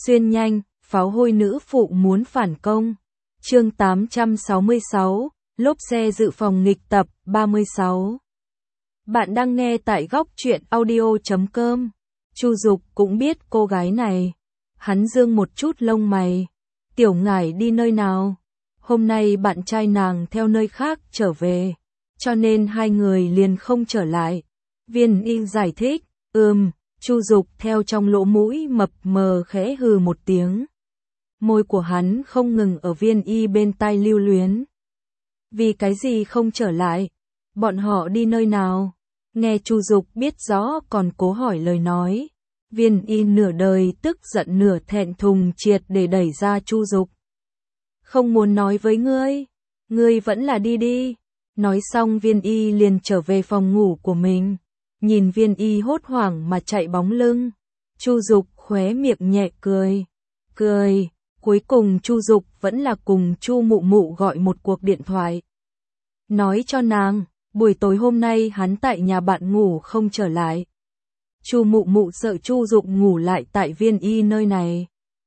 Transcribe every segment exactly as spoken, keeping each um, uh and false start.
Xuyên nhanh, pháo hôi nữ phụ muốn phản công. Chương tám trăm sáu mươi sáu, lốp xe dự phòng nghịch tập ba mươi sáu. Bạn đang nghe tại góc truyện audio chấm com. Chu Dục cũng biết cô gái này. Hắn dương một chút lông mày. Tiểu Ngải đi nơi nào? Hôm nay bạn trai nàng theo nơi khác trở về, cho nên hai người liền không trở lại. Viên Y giải thích, ừm, Chu Dục theo trong lỗ mũi mập mờ khẽ hừ một tiếng. Môi của hắn không ngừng ở Viên Y bên tai lưu luyến. Vì cái gì không trở lại? Bọn họ đi nơi nào? Nghe Chu Dục biết rõ còn cố hỏi lời nói. Viên Y nửa đời tức giận nửa thẹn thùng triệt để đẩy ra Chu Dục. Không muốn nói với ngươi, ngươi vẫn là đi đi. Nói xong Viên Y liền trở về phòng ngủ của mình. Nhìn Viên Y hốt hoảng mà chạy bóng lưng, Chu Dục khóe miệng nhẹ cười. Cười, cuối cùng Chu Dục vẫn là cùng Chu Mụ Mụ gọi một cuộc điện thoại. Nói cho nàng, buổi tối hôm nay hắn tại nhà bạn ngủ không trở lại. Chu Mụ Mụ sợ Chu Dục ngủ lại tại Viên Y nơi này.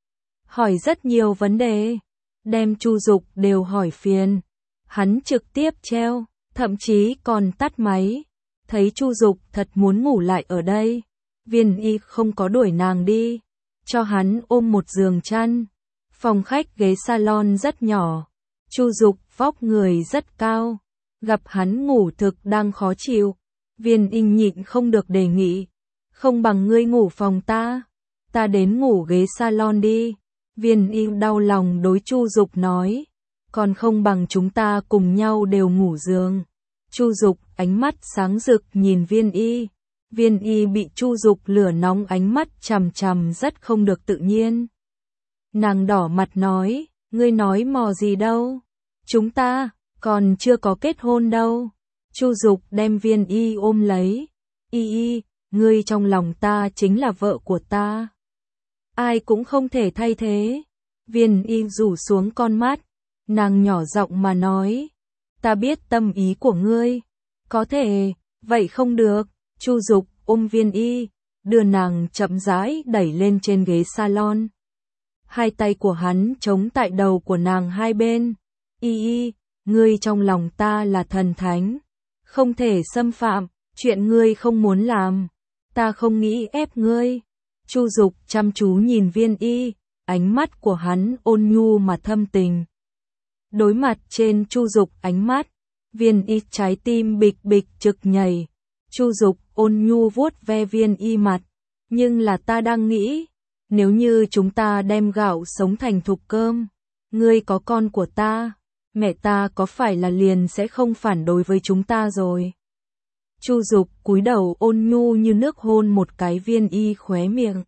Hỏi rất nhiều vấn đề, đem Chu Dục đều hỏi phiền. Hắn trực tiếp treo, thậm chí còn tắt máy. Thấy Chu Dục thật muốn ngủ lại ở đây, Viên Y không có đuổi nàng đi, cho hắn ôm một giường chăn. Phòng khách ghế salon rất nhỏ, Chu Dục vóc người rất cao, gặp hắn ngủ thực đang khó chịu, Viên Y nhịn không được đề nghị, không bằng ngươi ngủ phòng ta, ta đến ngủ ghế salon đi. Viên Y đau lòng đối Chu Dục nói, còn không bằng chúng ta cùng nhau đều ngủ giường. Chu Dục ánh mắt sáng rực nhìn Viên Y. Viên Y bị Chu Dục lửa nóng ánh mắt chằm chằm rất không được tự nhiên. Nàng đỏ mặt nói, ngươi nói mò gì đâu? Chúng ta còn chưa có kết hôn đâu. Chu Dục đem Viên Y ôm lấy. Y Y, ngươi trong lòng ta chính là vợ của ta. Ai cũng không thể thay thế. Viên Y rủ xuống con mắt. Nàng nhỏ giọng mà nói, ta biết tâm ý của ngươi. Có thể, vậy không được. Chu Dục ôm Viên Y, đưa nàng chậm rãi đẩy lên trên ghế salon. Hai tay của hắn chống tại đầu của nàng hai bên. Y Y, ngươi trong lòng ta là thần thánh, không thể xâm phạm, chuyện ngươi không muốn làm, ta không nghĩ ép ngươi. Chu Dục chăm chú nhìn Viên Y, ánh mắt của hắn ôn nhu mà thâm tình. Đối mặt trên Chu Dục ánh mắt, Viên Y trái tim bịch bịch trực nhảy. Chu Dục ôn nhu vuốt ve Viên Y mặt, nhưng là ta đang nghĩ, nếu như chúng ta đem gạo sống thành thục cơm, ngươi có con của ta, mẹ ta có phải là liền sẽ không phản đối với chúng ta rồi? Chu Dục cúi đầu ôn nhu như nước hôn một cái Viên Y khóe miệng.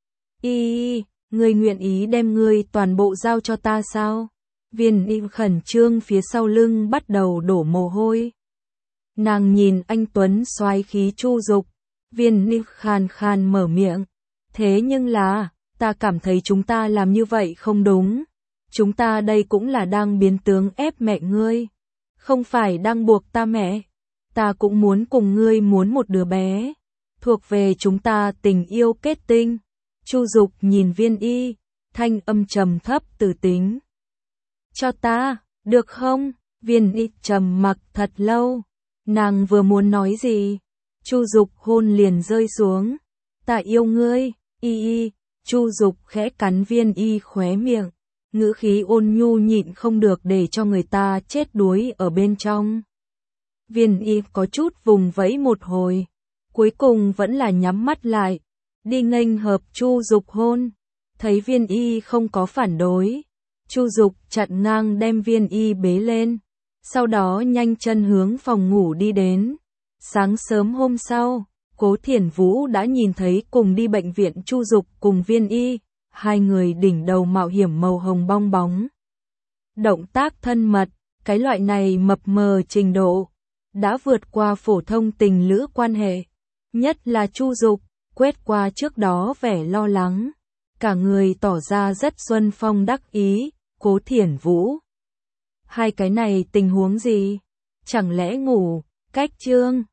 Y Y, ngươi nguyện ý đem ngươi toàn bộ giao cho ta sao? Viên Y khẩn trương phía sau lưng bắt đầu đổ mồ hôi. Nàng nhìn anh tuấn soái khí Chu Dục, Viên Y khàn khàn mở miệng, thế nhưng là, ta cảm thấy chúng ta làm như vậy không đúng. Chúng ta đây cũng là đang biến tướng ép mẹ ngươi, không phải đang buộc ta mẹ. Ta cũng muốn cùng ngươi muốn một đứa bé, thuộc về chúng ta tình yêu kết tinh. Chu Dục nhìn Viên Y, thanh âm trầm thấp từ tính. Cho ta, được không? Viên Y trầm mặc thật lâu. Nàng vừa muốn nói gì, Chu Dục hôn liền rơi xuống. Ta yêu ngươi, Y Y. Chu Dục khẽ cắn Viên Y khóe miệng, ngữ khí ôn nhu nhịn không được để cho người ta chết đuối ở bên trong. Viên Y có chút vùng vẫy một hồi, cuối cùng vẫn là nhắm mắt lại, đi nghênh hợp Chu Dục hôn. Thấy Viên Y không có phản đối, Chu Dục chặn ngang đem Viên Y bế lên, sau đó nhanh chân hướng phòng ngủ đi đến. Sáng sớm hôm sau, Cố Thiển Vũ đã nhìn thấy cùng đi bệnh viện Chu Dục cùng Viên Y, hai người đỉnh đầu mạo hiểm màu hồng bong bóng. Động tác thân mật, cái loại này mập mờ trình độ, đã vượt qua phổ thông tình lữ quan hệ. Nhất là Chu Dục, quét qua trước đó vẻ lo lắng, cả người tỏ ra rất xuân phong đắc ý. Cố Thiển Vũ, hai cái này tình huống gì? Chẳng lẽ ngủ, cách chương